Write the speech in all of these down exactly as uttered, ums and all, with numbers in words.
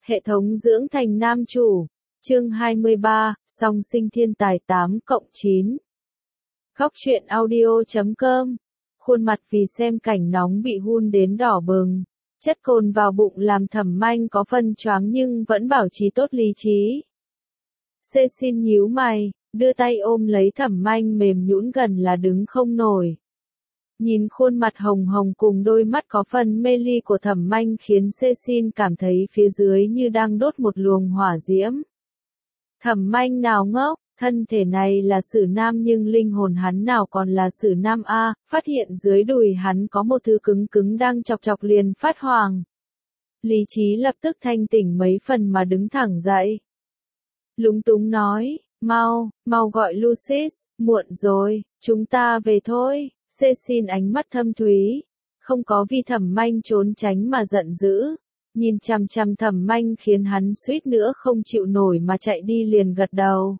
Hệ thống dưỡng thành nam chủ. Chương hai mươi ba, song sinh thiên tài tám cộng chín. Góc truyện audio chấm com. Khuôn mặt vì xem cảnh nóng bị hun đến đỏ bừng. Chất cồn vào bụng làm Thẩm Manh có phần choáng nhưng vẫn bảo trì tốt lý trí. Cecil nhíu mày, đưa tay ôm lấy Thẩm Manh mềm nhũn gần là đứng không nổi. Nhìn khuôn mặt hồng hồng cùng đôi mắt có phần mê ly của Thẩm Manh khiến Cecil cảm thấy phía dưới như đang đốt một luồng hỏa diễm. Thẩm Manh nào ngốc, thân thể này là sử nam nhưng linh hồn hắn nào còn là sử nam a, phát hiện dưới đùi hắn có một thứ cứng cứng đang chọc chọc liền phát hoảng. Lý trí lập tức thanh tỉnh mấy phần mà đứng thẳng dậy. Lúng túng nói, mau, mau gọi Lucis, muộn rồi, chúng ta về thôi. Cecil ánh mắt thâm thúy, không có vì Thẩm Manh trốn tránh mà giận dữ, nhìn chằm chằm Thẩm Manh khiến hắn suýt nữa không chịu nổi mà chạy đi liền gật đầu.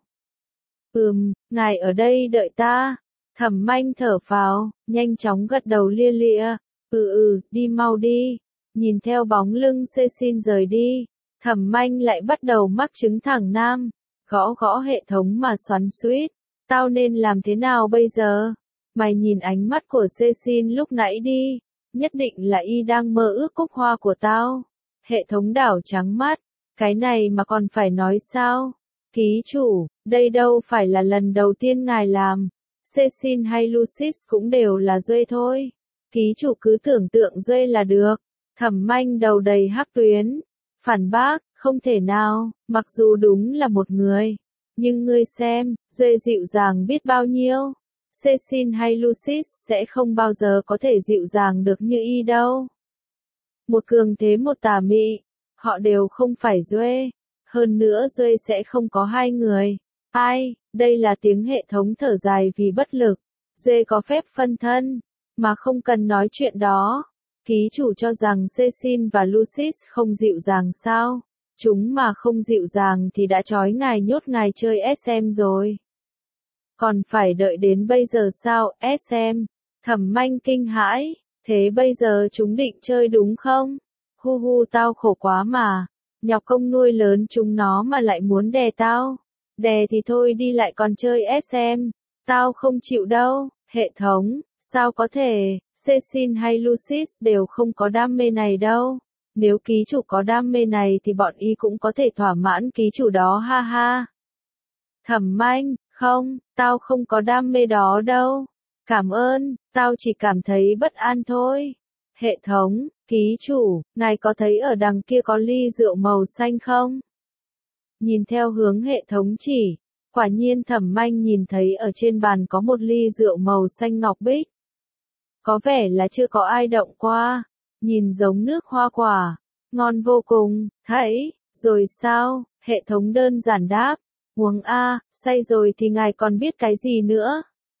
Ừm, ngài ở đây đợi ta. Thẩm Manh thở phào, nhanh chóng gật đầu lia lịa, ừ ừ, đi mau đi. Nhìn theo bóng lưng Cecil rời đi, Thẩm Manh lại bắt đầu mắc chứng thẳng nam, gõ gõ hệ thống mà xoắn xuýt, tao nên làm thế nào bây giờ? Mày nhìn ánh mắt của Cecil lúc nãy đi, nhất định là y đang mơ ước cúc hoa của tao. Hệ thống đảo trắng mắt, cái này mà còn phải nói sao? Ký chủ, đây đâu phải là lần đầu tiên ngài làm. Cecil hay Lucis cũng đều là Duê thôi. Ký chủ cứ tưởng tượng Duê là được. Thẩm Manh đầu đầy hắc tuyến. Phản bác, không thể nào, mặc dù đúng là một người. Nhưng ngươi xem, Duê dịu dàng biết bao nhiêu. Cecil hay Lucis sẽ không bao giờ có thể dịu dàng được như y đâu. Một cường thế một tà mị, họ đều không phải Duê. Hơn nữa Duê sẽ không có hai người. Ai, đây là tiếng hệ thống thở dài vì bất lực. Duê có phép phân thân, mà không cần nói chuyện đó. Ký chủ cho rằng Cecil và Lucis không dịu dàng sao? Chúng mà không dịu dàng thì đã trói ngài nhốt ngài chơi ét em rồi. Còn phải đợi đến bây giờ sao, ét em? Thẩm Manh kinh hãi, thế bây giờ chúng định chơi đúng không? Hu hu tao khổ quá mà, nhọc công nuôi lớn chúng nó mà lại muốn đè tao. Đè thì thôi đi lại còn chơi ét em, tao không chịu đâu. Hệ thống, sao có thể, Cecil hay Lucis đều không có đam mê này đâu. Nếu ký chủ có đam mê này thì bọn y cũng có thể thỏa mãn ký chủ đó ha ha. Thẩm Manh, không, tao không có đam mê đó đâu. Cảm ơn, tao chỉ cảm thấy bất an thôi. Hệ thống, ký chủ, ngài có thấy ở đằng kia có ly rượu màu xanh không? Nhìn theo hướng hệ thống chỉ, quả nhiên Thẩm Manh nhìn thấy ở trên bàn có một ly rượu màu xanh ngọc bích. Có vẻ là chưa có ai động qua, nhìn giống nước hoa quả, ngon vô cùng, thấy, rồi sao, hệ thống đơn giản đáp. Uống a, say rồi thì ngài còn biết cái gì nữa?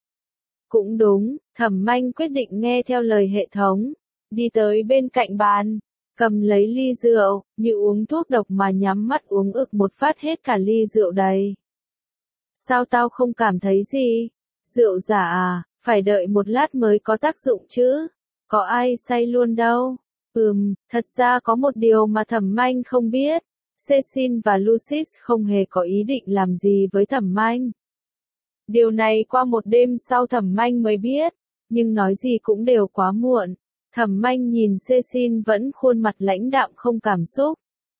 Cũng đúng, Thẩm Manh quyết định nghe theo lời hệ thống, đi tới bên cạnh bàn, cầm lấy ly rượu, như uống thuốc độc mà nhắm mắt uống ực một phát hết cả ly rượu đầy. Sao tao không cảm thấy gì? Rượu giả à, phải đợi một lát mới có tác dụng chứ, có ai say luôn đâu. Ừm, thật ra có một điều mà Thẩm Manh không biết. Cecil và Lucis không hề có ý định làm gì với Thẩm Manh. Điều này qua một đêm sau Thẩm Manh mới biết, nhưng nói gì cũng đều quá muộn. Thẩm Manh nhìn Cecil vẫn khuôn mặt lãnh đạm không cảm xúc.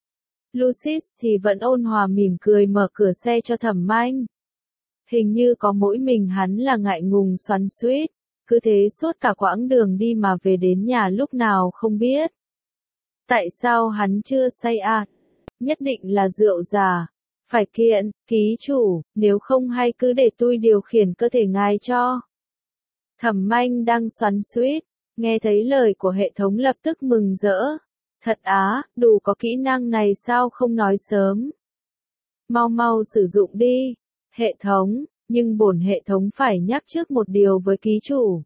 Lucis thì vẫn ôn hòa mỉm cười mở cửa xe cho Thẩm Manh. Hình như có mỗi mình hắn là ngại ngùng xoắn xuýt, cứ thế suốt cả quãng đường đi mà về đến nhà lúc nào không biết. Tại sao hắn chưa say à? Nhất định là rượu giả. Phải kiện, ký chủ, nếu không hay cứ để tôi điều khiển cơ thể ngài cho. Thẩm Manh đang xoắn xuýt, nghe thấy lời của hệ thống lập tức mừng rỡ. Thật á, đủ có kỹ năng này sao không nói sớm. Mau mau sử dụng đi. Hệ thống, nhưng bổn hệ thống phải nhắc trước một điều với ký chủ.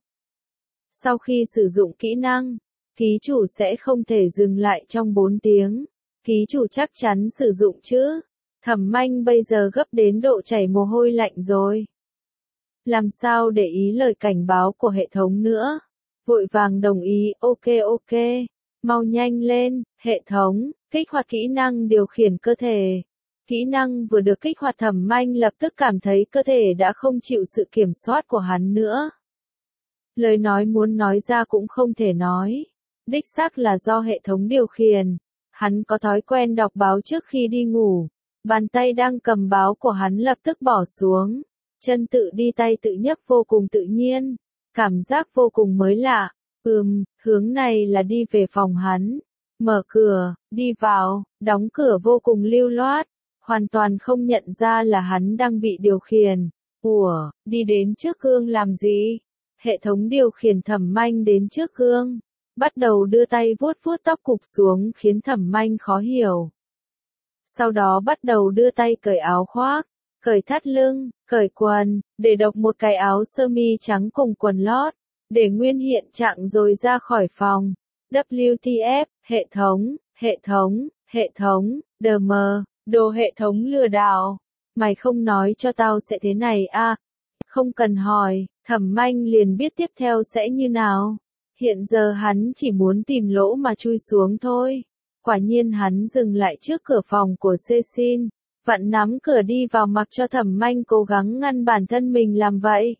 Sau khi sử dụng kỹ năng, ký chủ sẽ không thể dừng lại trong bốn tiếng. Ký chủ chắc chắn sử dụng chứ? Thẩm Manh bây giờ gấp đến độ chảy mồ hôi lạnh rồi. Làm sao để ý lời cảnh báo của hệ thống nữa? Vội vàng đồng ý, ok ok. Mau nhanh lên, hệ thống, kích hoạt kỹ năng điều khiển cơ thể. Kỹ năng vừa được kích hoạt Thẩm Manh lập tức cảm thấy cơ thể đã không chịu sự kiểm soát của hắn nữa. Lời nói muốn nói ra cũng không thể nói. Đích xác là do hệ thống điều khiển. Hắn có thói quen đọc báo trước khi đi ngủ. Bàn tay đang cầm báo của hắn lập tức bỏ xuống. Chân tự đi tay tự nhấc vô cùng tự nhiên. Cảm giác vô cùng mới lạ. Ừm, hướng này là đi về phòng hắn. Mở cửa, đi vào, đóng cửa vô cùng lưu loát. Hoàn toàn không nhận ra là hắn đang bị điều khiển. Ủa, đi đến trước gương làm gì? Hệ thống điều khiển Thẩm Manh đến trước gương. Bắt đầu đưa tay vuốt vuốt tóc cụp xuống khiến Thẩm Manh khó hiểu. Sau đó bắt đầu đưa tay cởi áo khoác, cởi thắt lưng, cởi quần, để độc một cái áo sơ mi trắng cùng quần lót, để nguyên hiện trạng rồi ra khỏi phòng. vê kép tê ép, hệ thống, hệ thống, hệ thống, đờ mờ, đồ hệ thống lừa đảo. Mày không nói cho tao sẽ thế này à? Không cần hỏi, Thẩm Manh liền biết tiếp theo sẽ như nào. Hiện giờ hắn chỉ muốn tìm lỗ mà chui xuống thôi. Quả nhiên hắn dừng lại trước cửa phòng của Cecil, vặn nắm cửa đi vào mặc cho Thẩm Manh cố gắng ngăn bản thân mình làm vậy.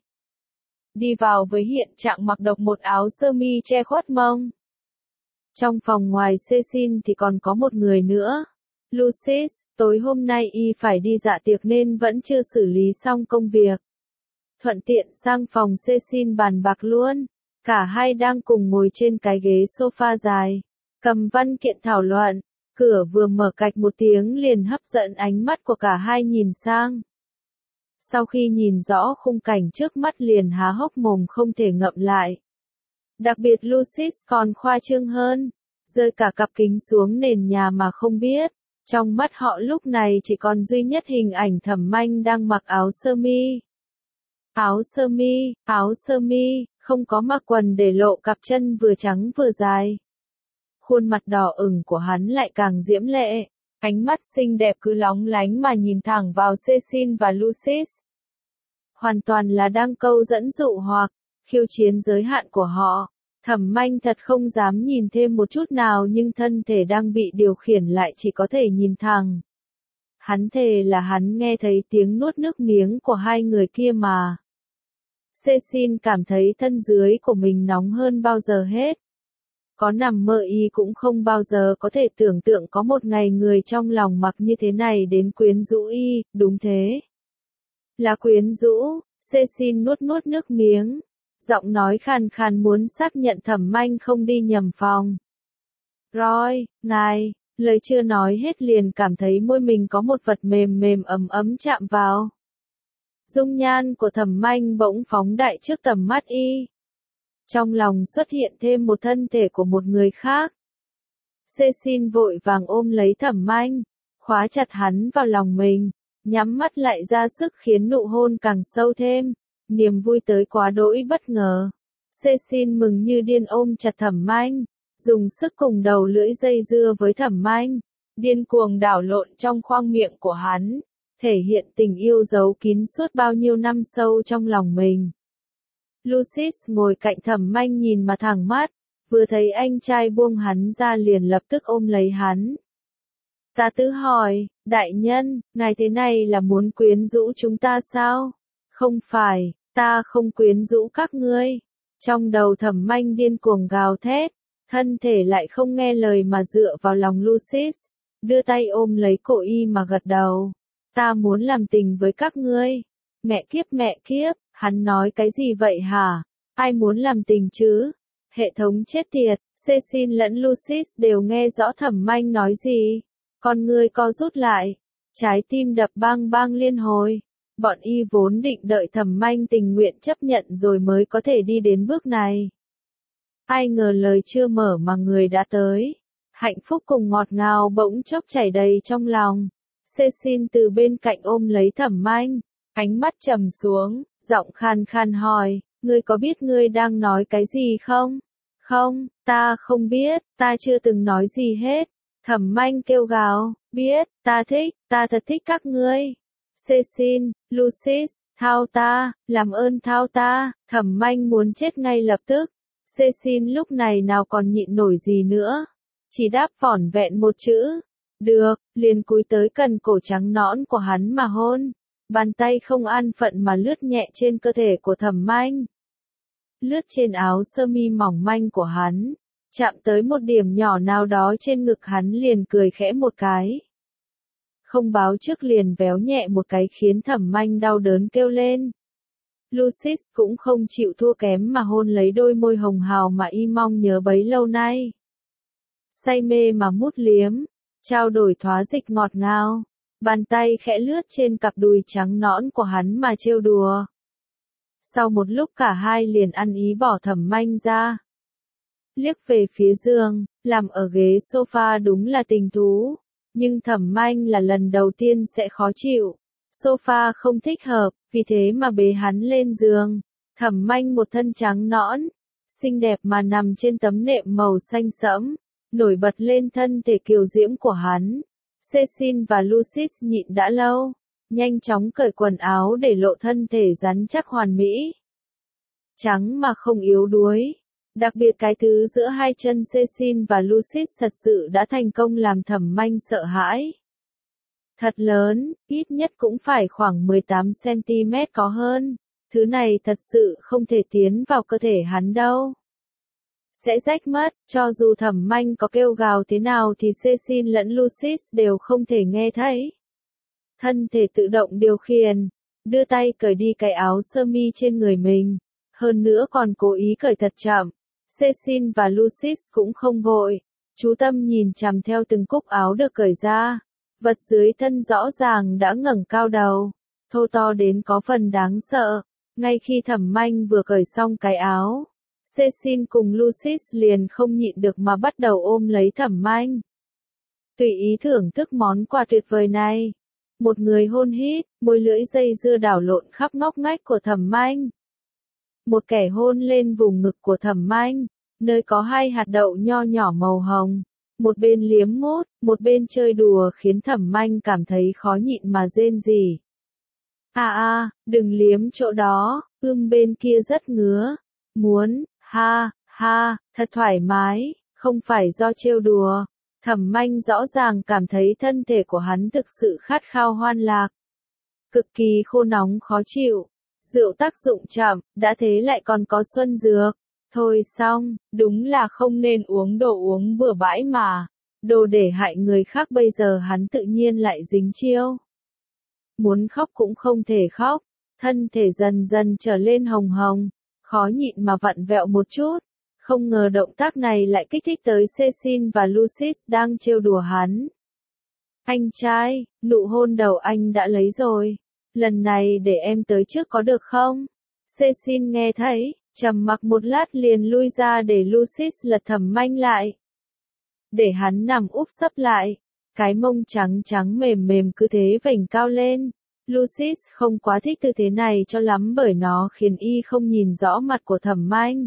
Đi vào với hiện trạng mặc độc một áo sơ mi che khuất mông. Trong phòng ngoài Cecil thì còn có một người nữa. Lucis, tối hôm nay y phải đi dạ tiệc nên vẫn chưa xử lý xong công việc. Thuận tiện sang phòng Cecil bàn bạc luôn. Cả hai đang cùng ngồi trên cái ghế sofa dài, cầm văn kiện thảo luận. Cửa vừa mở cạch một tiếng liền hấp dẫn ánh mắt của cả hai nhìn sang. Sau khi nhìn rõ khung cảnh trước mắt liền há hốc mồm không thể ngậm lại. Đặc biệt Lucis còn khoa trương hơn, rơi cả cặp kính xuống nền nhà mà không biết. Trong mắt họ lúc này chỉ còn duy nhất hình ảnh Thẩm Manh đang mặc áo sơ mi. Áo sơ mi, áo sơ mi, không có mặc quần để lộ cặp chân vừa trắng vừa dài. Khuôn mặt đỏ ửng của hắn lại càng diễm lệ, ánh mắt xinh đẹp cứ lóng lánh mà nhìn thẳng vào Cecil và Lucis. Hoàn toàn là đang câu dẫn dụ hoặc, khiêu chiến giới hạn của họ. Thẩm Manh thật không dám nhìn thêm một chút nào nhưng thân thể đang bị điều khiển lại chỉ có thể nhìn thẳng. Hắn thề là hắn nghe thấy tiếng nuốt nước miếng của hai người kia mà. Cecil cảm thấy thân dưới của mình nóng hơn bao giờ hết. Có nằm mơ y cũng không bao giờ có thể tưởng tượng có một ngày người trong lòng mặc như thế này đến quyến rũ y, đúng thế. Là quyến rũ, Cecil nuốt nuốt nước miếng. Giọng nói khàn khàn muốn xác nhận Thẩm Manh không đi nhầm phòng. Roy, ngài, lời chưa nói hết liền cảm thấy môi mình có một vật mềm mềm ấm ấm chạm vào. Dung nhan của Thẩm Manh bỗng phóng đại trước tầm mắt y. Trong lòng xuất hiện thêm một thân thể của một người khác. Cecil vội vàng ôm lấy Thẩm Manh, khóa chặt hắn vào lòng mình, nhắm mắt lại ra sức khiến nụ hôn càng sâu thêm. Niềm vui tới quá đỗi bất ngờ. Cecil mừng như điên ôm chặt Thẩm Manh, dùng sức cùng đầu lưỡi dây dưa với Thẩm Manh, điên cuồng đảo lộn trong khoang miệng của hắn, thể hiện tình yêu giấu kín suốt bao nhiêu năm sâu trong lòng mình. Lucis ngồi cạnh Thẩm Manh nhìn mà thẳng mắt, vừa thấy anh trai buông hắn ra liền lập tức ôm lấy hắn. Ta tự hỏi, đại nhân, ngài thế này là muốn quyến rũ chúng ta sao? Không phải, ta không quyến rũ các ngươi. Trong đầu Thẩm Manh điên cuồng gào thét, thân thể lại không nghe lời mà dựa vào lòng Lucis, đưa tay ôm lấy cổ y mà gật đầu. Ta muốn làm tình với các ngươi. Mẹ kiếp mẹ kiếp, hắn nói cái gì vậy hả? Ai muốn làm tình chứ? Hệ thống chết tiệt, Cecil lẫn Lucis đều nghe rõ Thẩm Manh nói gì. Con ngươi co rút lại, trái tim đập bang bang liên hồi. Bọn y vốn định đợi Thẩm Manh tình nguyện chấp nhận rồi mới có thể đi đến bước này. Ai ngờ lời chưa mở mà người đã tới. Hạnh phúc cùng ngọt ngào bỗng chốc chảy đầy trong lòng. Cecil từ bên cạnh ôm lấy Thẩm Manh, ánh mắt trầm xuống, giọng khan khan hỏi, ngươi có biết ngươi đang nói cái gì không? Không, ta không biết, ta chưa từng nói gì hết. Thẩm Manh kêu gào, biết, ta thích, ta thật thích các ngươi. Cecil, Lucis, thao ta, làm ơn thao ta. Thẩm Manh muốn chết ngay lập tức. Cecil lúc này nào còn nhịn nổi gì nữa. Chỉ đáp vỏn vẹn một chữ. Được, liền cúi tới cần cổ trắng nõn của hắn mà hôn. Bàn tay không an phận mà lướt nhẹ trên cơ thể của Thẩm Manh. Lướt trên áo sơ mi mỏng manh của hắn. Chạm tới một điểm nhỏ nào đó trên ngực hắn liền cười khẽ một cái. Không báo trước liền véo nhẹ một cái khiến Thẩm Manh đau đớn kêu lên. Lucis cũng không chịu thua kém mà hôn lấy đôi môi hồng hào mà y mong nhớ bấy lâu nay. Say mê mà mút liếm, trao đổi thoá dịch ngọt ngào, bàn tay khẽ lướt trên cặp đùi trắng nõn của hắn mà trêu đùa. Sau một lúc cả hai liền ăn ý bỏ Thẩm Manh ra. Liếc về phía giường, làm ở ghế sofa đúng là tình thú, nhưng Thẩm Manh là lần đầu tiên sẽ khó chịu. Sofa không thích hợp, vì thế mà bế hắn lên giường. Thẩm Manh một thân trắng nõn, xinh đẹp mà nằm trên tấm nệm màu xanh sẫm, nổi bật lên thân thể kiều diễm của hắn. Cecil và Lucis nhịn đã lâu, nhanh chóng cởi quần áo để lộ thân thể rắn chắc hoàn mỹ. Trắng mà không yếu đuối. Đặc biệt cái thứ giữa hai chân Cecil và Lucis thật sự đã thành công làm Thẩm Manh sợ hãi. Thật lớn, ít nhất cũng phải khoảng mười tám xăng ti mét có hơn. Thứ này thật sự không thể tiến vào cơ thể hắn đâu. Sẽ rách mất, cho dù Thẩm Manh có kêu gào thế nào thì Cecil lẫn Lucis đều không thể nghe thấy. Thân thể tự động điều khiển, đưa tay cởi đi cái áo sơ mi trên người mình. Hơn nữa còn cố ý cởi thật chậm. Cecil và Lucis cũng không vội. Chú tâm nhìn chằm theo từng cúc áo được cởi ra. Vật dưới thân rõ ràng đã ngẩng cao đầu, thô to đến có phần đáng sợ. Ngay khi Thẩm Manh vừa cởi xong cái áo, Cecil cùng Lucis liền không nhịn được mà bắt đầu ôm lấy Thẩm Manh. Tùy ý thưởng thức món quà tuyệt vời này. Một người hôn hít, môi lưỡi dây dưa đảo lộn khắp ngóc ngách của Thẩm Manh. Một kẻ hôn lên vùng ngực của Thẩm Manh, nơi có hai hạt đậu nho nhỏ màu hồng. Một bên liếm mút, một bên chơi đùa khiến Thẩm Manh cảm thấy khó nhịn mà rên rỉ. À à, đừng liếm chỗ đó, ưm bên kia rất ngứa. Muốn, ha, ha, thật thoải mái, không phải do trêu đùa. Thẩm Manh rõ ràng cảm thấy thân thể của hắn thực sự khát khao hoan lạc. Cực kỳ khô nóng khó chịu. Rượu tác dụng chậm, đã thế lại còn có xuân dược. Thôi xong, đúng là không nên uống đồ uống bừa bãi mà. Đồ để hại người khác bây giờ hắn tự nhiên lại dính chiêu. Muốn khóc cũng không thể khóc. Thân thể dần dần trở lên hồng hồng. Khó nhịn mà vặn vẹo một chút. Không ngờ động tác này lại kích thích tới Cecil và Lucis đang trêu đùa hắn. Anh trai, nụ hôn đầu anh đã lấy rồi. Lần này để em tới trước có được không? Cecil nghe thấy, trầm mặc một lát liền lui ra để Lucis lật Thẩm Manh lại. Để hắn nằm úp sấp lại. Cái mông trắng trắng mềm mềm cứ thế vểnh cao lên. Lucis không quá thích tư thế này cho lắm bởi nó khiến y không nhìn rõ mặt của Thẩm Manh.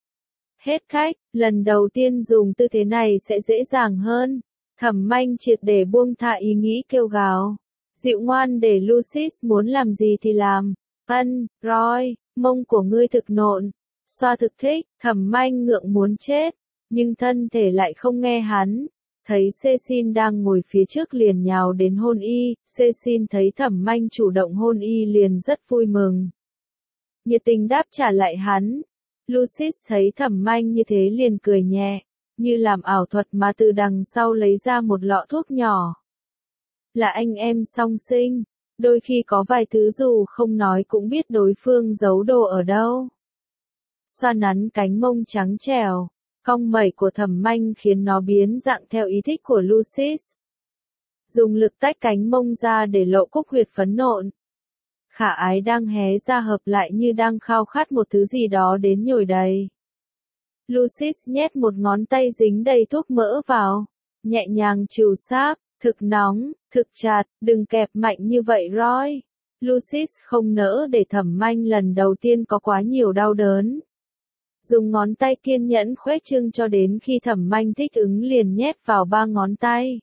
Hết cách, lần đầu tiên dùng tư thế này sẽ dễ dàng hơn. Thẩm Manh triệt để buông thả ý nghĩ kêu gào. Dịu ngoan để Lucis muốn làm gì thì làm. Ân, rồi, mông của ngươi thực nộn. Xoa thực thích, Thẩm Manh ngượng muốn chết. Nhưng thân thể lại không nghe hắn. Thấy Cecil đang ngồi phía trước liền nhào đến hôn y. Cecil thấy Thẩm Manh chủ động hôn y liền rất vui mừng. Nhiệt tình đáp trả lại hắn. Lucis thấy Thẩm Manh như thế liền cười nhẹ. Như làm ảo thuật mà từ đằng sau lấy ra một lọ thuốc nhỏ. Là anh em song sinh. Đôi khi có vài thứ dù không nói cũng biết đối phương giấu đồ ở đâu. Xoa nắn cánh mông trắng trẻo, cong mẩy của Thẩm Manh khiến nó biến dạng theo ý thích của Lucis. Dùng lực tách cánh mông ra để lộ cúc huyệt phấn nộn. Khả ái đang hé ra hợp lại như đang khao khát một thứ gì đó đến nhồi đầy. Lucis nhét một ngón tay dính đầy thuốc mỡ vào, nhẹ nhàng trù sáp. Thực nóng, thực chặt, đừng kẹp mạnh như vậy Roy. Lucis không nỡ để Thẩm Manh lần đầu tiên có quá nhiều đau đớn. Dùng ngón tay kiên nhẫn khuếch trương cho đến khi Thẩm Manh thích ứng liền nhét vào ba ngón tay.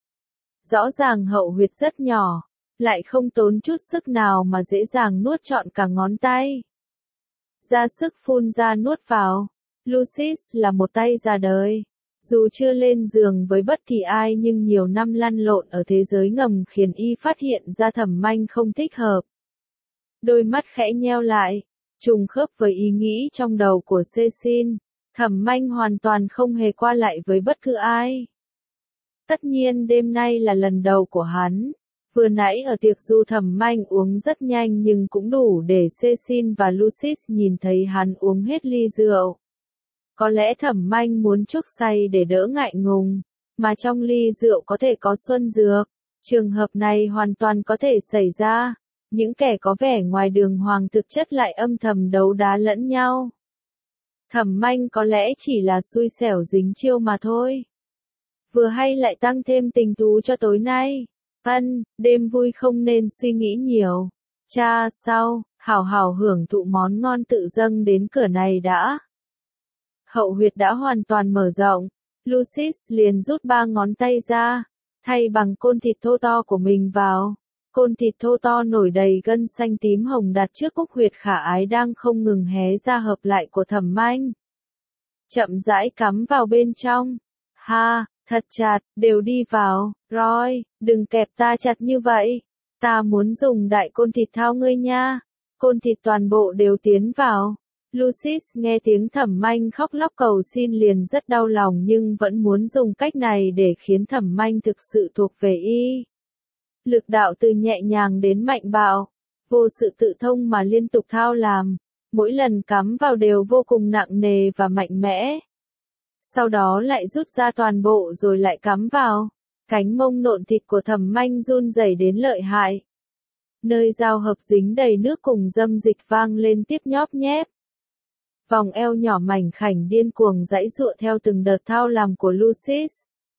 Rõ ràng hậu huyệt rất nhỏ, lại không tốn chút sức nào mà dễ dàng nuốt trọn cả ngón tay. Ra sức phun ra nuốt vào. Lucis là một tay già đời. Dù chưa lên giường với bất kỳ ai nhưng nhiều năm lăn lộn ở thế giới ngầm khiến y phát hiện ra Thẩm Manh không thích hợp. Đôi mắt khẽ nheo lại, trùng khớp với ý nghĩ trong đầu của Cecile. Thẩm Manh hoàn toàn không hề qua lại với bất cứ ai. Tất nhiên đêm nay là lần đầu của hắn. Vừa nãy ở tiệc du Thẩm Manh uống rất nhanh nhưng cũng đủ để Cecile và Lucis nhìn thấy hắn uống hết ly rượu. Có lẽ Thẩm Manh muốn chuốc say để đỡ ngại ngùng, mà trong ly rượu có thể có xuân dược. Trường hợp này hoàn toàn có thể xảy ra. Những kẻ có vẻ ngoài đường hoàng thực chất lại âm thầm đấu đá lẫn nhau. Thẩm Manh có lẽ chỉ là xui xẻo dính chiêu mà thôi. Vừa hay lại tăng thêm tình thú cho tối nay. Ân, đêm vui không nên suy nghĩ nhiều. Cha sau, hảo hảo hưởng thụ món ngon tự dâng đến cửa này đã. Hậu huyệt đã hoàn toàn mở rộng. Lucis liền rút ba ngón tay ra, thay bằng côn thịt thô to của mình vào. Côn thịt thô to nổi đầy gân xanh tím hồng đặt trước cúc huyệt khả ái đang không ngừng hé ra hợp lại của Thẩm Manh. Chậm rãi cắm vào bên trong. Ha, thật chặt, đều đi vào. Rồi, đừng kẹp ta chặt như vậy. Ta muốn dùng đại côn thịt thao ngươi nha. Côn thịt toàn bộ đều tiến vào. Lucis nghe tiếng Thẩm Manh khóc lóc cầu xin liền rất đau lòng nhưng vẫn muốn dùng cách này để khiến Thẩm Manh thực sự thuộc về y. Lực đạo từ nhẹ nhàng đến mạnh bạo, vô sự tự thông mà liên tục thao làm, mỗi lần cắm vào đều vô cùng nặng nề và mạnh mẽ. Sau đó lại rút ra toàn bộ rồi lại cắm vào, cánh mông nộn thịt của Thẩm Manh run rẩy đến lợi hại. Nơi giao hợp dính đầy nước cùng dâm dịch vang lên tiếp nhóp nhép. Vòng eo nhỏ mảnh khảnh điên cuồng giãy giụa theo từng đợt thao làm của Lucis.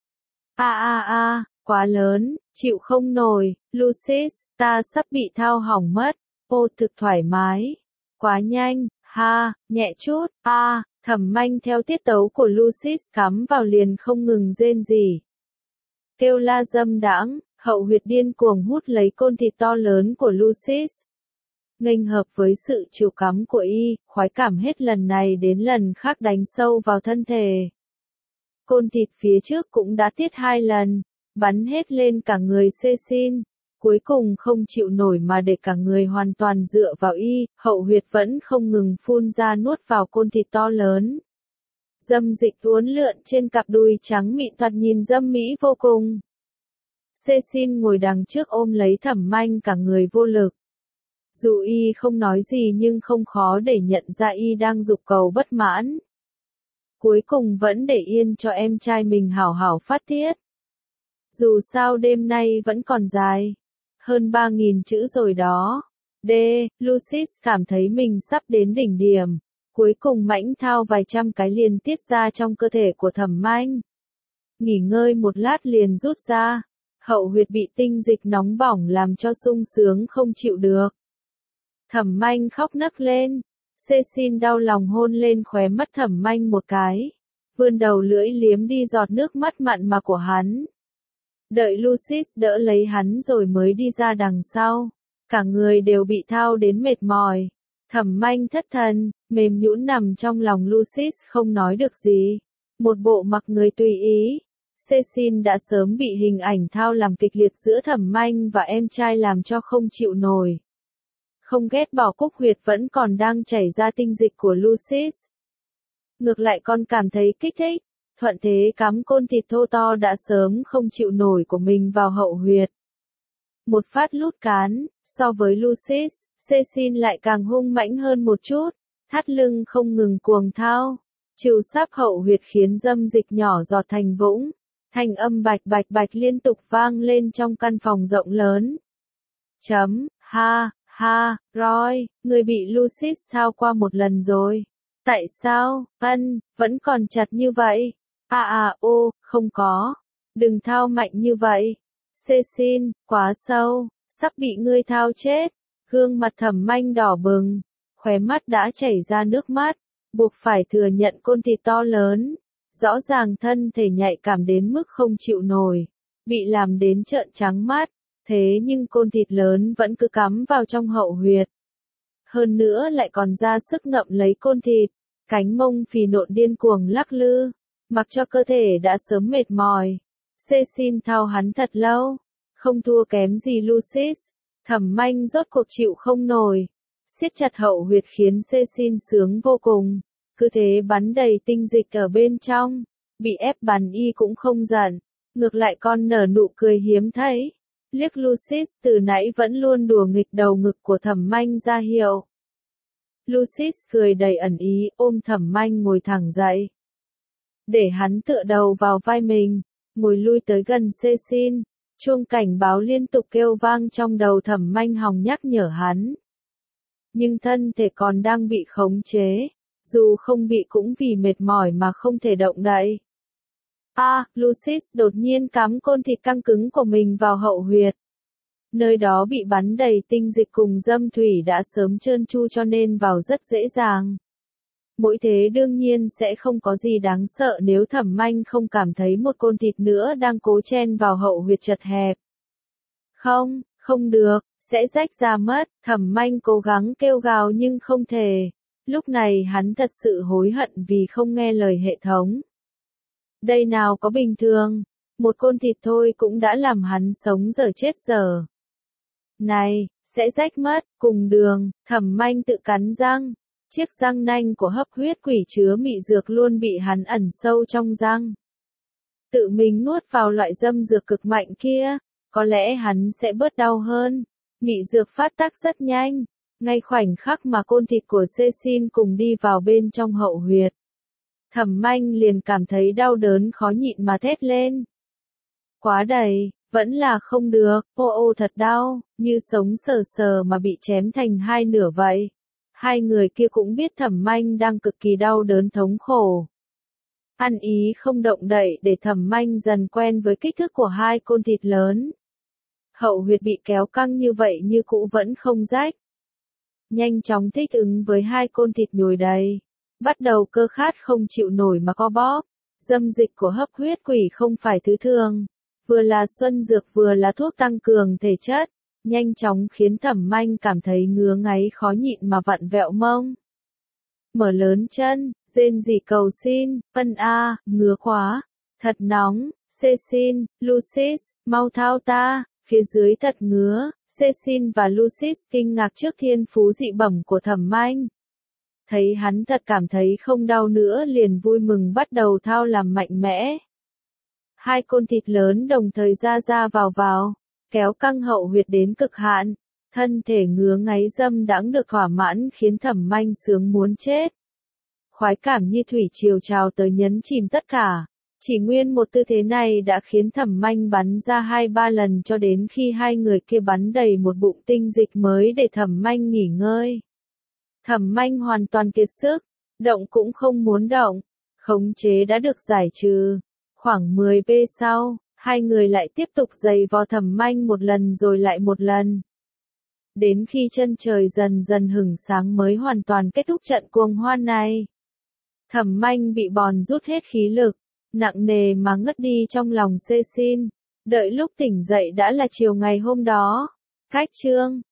A a a, quá lớn, chịu không nổi, Lucis, ta sắp bị thao hỏng mất. Ô thực thoải mái. Quá nhanh, ha, nhẹ chút, a, à, Thẩm Manh theo tiết tấu của Lucis cắm vào liền không ngừng rên rỉ. Kêu la dâm đãng, hậu huyệt điên cuồng hút lấy côn thịt to lớn của Lucis. Nghênh hợp với sự chịu cắm của y, khoái cảm hết lần này đến lần khác đánh sâu vào thân thể. Côn thịt phía trước cũng đã tiết hai lần, bắn hết lên cả người Cecile, cuối cùng không chịu nổi mà để cả người hoàn toàn dựa vào y, hậu huyệt vẫn không ngừng phun ra nuốt vào côn thịt to lớn. Dâm dịch uốn lượn trên cặp đùi trắng mịn thoạt nhìn dâm mỹ vô cùng. Cecile ngồi đằng trước ôm lấy Thẩm Manh cả người vô lực. Dù y không nói gì nhưng không khó để nhận ra y đang giục cầu bất mãn. Cuối cùng vẫn để yên cho em trai mình hảo hảo phát tiết. Dù sao đêm nay vẫn còn dài. Hơn ba nghìn chữ rồi đó. D. Lucis cảm thấy mình sắp đến đỉnh điểm. Cuối cùng mãnh thao vài trăm cái liền tiết ra trong cơ thể của Thẩm Manh. Nghỉ ngơi một lát liền rút ra. Hậu huyệt bị tinh dịch nóng bỏng làm cho sung sướng không chịu được. Thẩm Manh khóc nấc lên. Cecile đau lòng hôn lên khóe mắt Thẩm Manh một cái. Vươn đầu lưỡi liếm đi giọt nước mắt mặn mà của hắn. Đợi Lucis đỡ lấy hắn rồi mới đi ra đằng sau. Cả người đều bị thao đến mệt mỏi. Thẩm Manh thất thần, mềm nhũn nằm trong lòng Lucis không nói được gì. Một bộ mặc người tùy ý. Cecile đã sớm bị hình ảnh thao làm kịch liệt giữa Thẩm Manh và em trai làm cho không chịu nổi. Không ghét bỏ cúc huyệt vẫn còn đang chảy ra tinh dịch của Lucis. Ngược lại còn cảm thấy kích thích, thuận thế cắm côn thịt thô to đã sớm không chịu nổi của mình vào hậu huyệt. Một phát lút cán, so với Lucis, Cecile lại càng hung mãnh hơn một chút, thắt lưng không ngừng cuồng thao, trừ sáp hậu huyệt khiến dâm dịch nhỏ giọt thành vũng, thanh âm bạch bạch bạch liên tục vang lên trong căn phòng rộng lớn. Chấm, ha. Ha, rồi, người bị Lucis thao qua một lần rồi. Tại sao, ân, vẫn còn chặt như vậy? À à ô, không có. Đừng thao mạnh như vậy. Cecile, quá sâu, sắp bị ngươi thao chết. Gương mặt Thẩm Manh đỏ bừng, khóe mắt đã chảy ra nước mắt, buộc phải thừa nhận côn thịt to lớn. Rõ ràng thân thể nhạy cảm đến mức không chịu nổi, bị làm đến trợn trắng mắt. Thế nhưng côn thịt lớn vẫn cứ cắm vào trong hậu huyệt. Hơn nữa lại còn ra sức ngậm lấy côn thịt. Cánh mông phì nộn điên cuồng lắc lư, mặc cho cơ thể đã sớm mệt mỏi. Cecil thao hắn thật lâu, không thua kém gì Lucis. Thẩm Manh rốt cuộc chịu không nổi, siết chặt hậu huyệt khiến Cecil sướng vô cùng, cứ thế bắn đầy tinh dịch ở bên trong, bị ép bắn y cũng không giận, ngược lại còn nở nụ cười hiếm thấy. Liếc Lucis từ nãy vẫn luôn đùa nghịch đầu ngực của Thẩm Manh ra hiệu. Lucis cười đầy ẩn ý, ôm Thẩm Manh ngồi thẳng dậy. Để hắn tựa đầu vào vai mình, ngồi lui tới gần Cecil, chuông cảnh báo liên tục kêu vang trong đầu Thẩm Manh hòng nhắc nhở hắn. Nhưng thân thể còn đang bị khống chế, dù không bị cũng vì mệt mỏi mà không thể động đậy. A, Lucis đột nhiên cắm côn thịt căng cứng của mình vào hậu huyệt. Nơi đó bị bắn đầy tinh dịch cùng dâm thủy đã sớm trơn tru cho nên vào rất dễ dàng. Mỗi thế đương nhiên sẽ không có gì đáng sợ nếu Thẩm Manh không cảm thấy một côn thịt nữa đang cố chen vào hậu huyệt chật hẹp. Không, không được, sẽ rách ra mất, Thẩm Manh cố gắng kêu gào nhưng không thể. Lúc này hắn thật sự hối hận vì không nghe lời hệ thống. Đây nào có bình thường, một côn thịt thôi cũng đã làm hắn sống dở chết dở. Này, sẽ rách mất, cùng đường, Thẩm Manh tự cắn răng. Chiếc răng nanh của hấp huyết quỷ chứa mị dược luôn bị hắn ẩn sâu trong răng. Tự mình nuốt vào loại dâm dược cực mạnh kia, có lẽ hắn sẽ bớt đau hơn. Mị dược phát tác rất nhanh, ngay khoảnh khắc mà côn thịt của Cecil cùng đi vào bên trong hậu huyệt. Thẩm Manh liền cảm thấy đau đớn khó nhịn mà thét lên. Quá đầy, vẫn là không được, ô ô thật đau, như sống sờ sờ mà bị chém thành hai nửa vậy. Hai người kia cũng biết Thẩm Manh đang cực kỳ đau đớn thống khổ. Ăn ý không động đậy để Thẩm Manh dần quen với kích thước của hai côn thịt lớn. Hậu huyệt bị kéo căng như vậy như cũ vẫn không rách. Nhanh chóng thích ứng với hai côn thịt nhồi đầy. Bắt đầu cơ khát không chịu nổi mà co bóp. Dâm dịch của hấp huyết quỷ không phải thứ thường. Vừa là xuân dược vừa là thuốc tăng cường thể chất. Nhanh chóng khiến Thẩm Manh cảm thấy ngứa ngáy khó nhịn mà vặn vẹo mông. Mở lớn chân, rên rỉ cầu xin, ân a, ngứa quá, thật nóng, Cecil, Lucis, mau thao ta, phía dưới thật ngứa, Cecil và Lucis kinh ngạc trước thiên phú dị bẩm của Thẩm Manh. Thấy hắn thật cảm thấy không đau nữa liền vui mừng bắt đầu thao làm mạnh mẽ. Hai côn thịt lớn đồng thời ra ra vào vào. Kéo căng hậu huyệt đến cực hạn, thân thể ngứa ngáy dâm đãng được thỏa mãn khiến Thẩm Manh sướng muốn chết. Khoái cảm như thủy triều trào tới nhấn chìm tất cả, chỉ nguyên một tư thế này đã khiến Thẩm Manh bắn ra hai ba lần cho đến khi hai người kia bắn đầy một bụng tinh dịch mới để Thẩm Manh nghỉ ngơi. Thẩm Manh hoàn toàn kiệt sức, động cũng không muốn động, khống chế đã được giải trừ. Khoảng mười phút sau, hai người lại tiếp tục giày vò Thẩm Manh một lần rồi lại một lần. Đến khi chân trời dần dần hửng sáng mới hoàn toàn kết thúc trận cuồng hoan này. Thẩm Manh bị bòn rút hết khí lực, nặng nề mà ngất đi trong lòng Cecil. Đợi lúc tỉnh dậy đã là chiều ngày hôm đó. Cách chương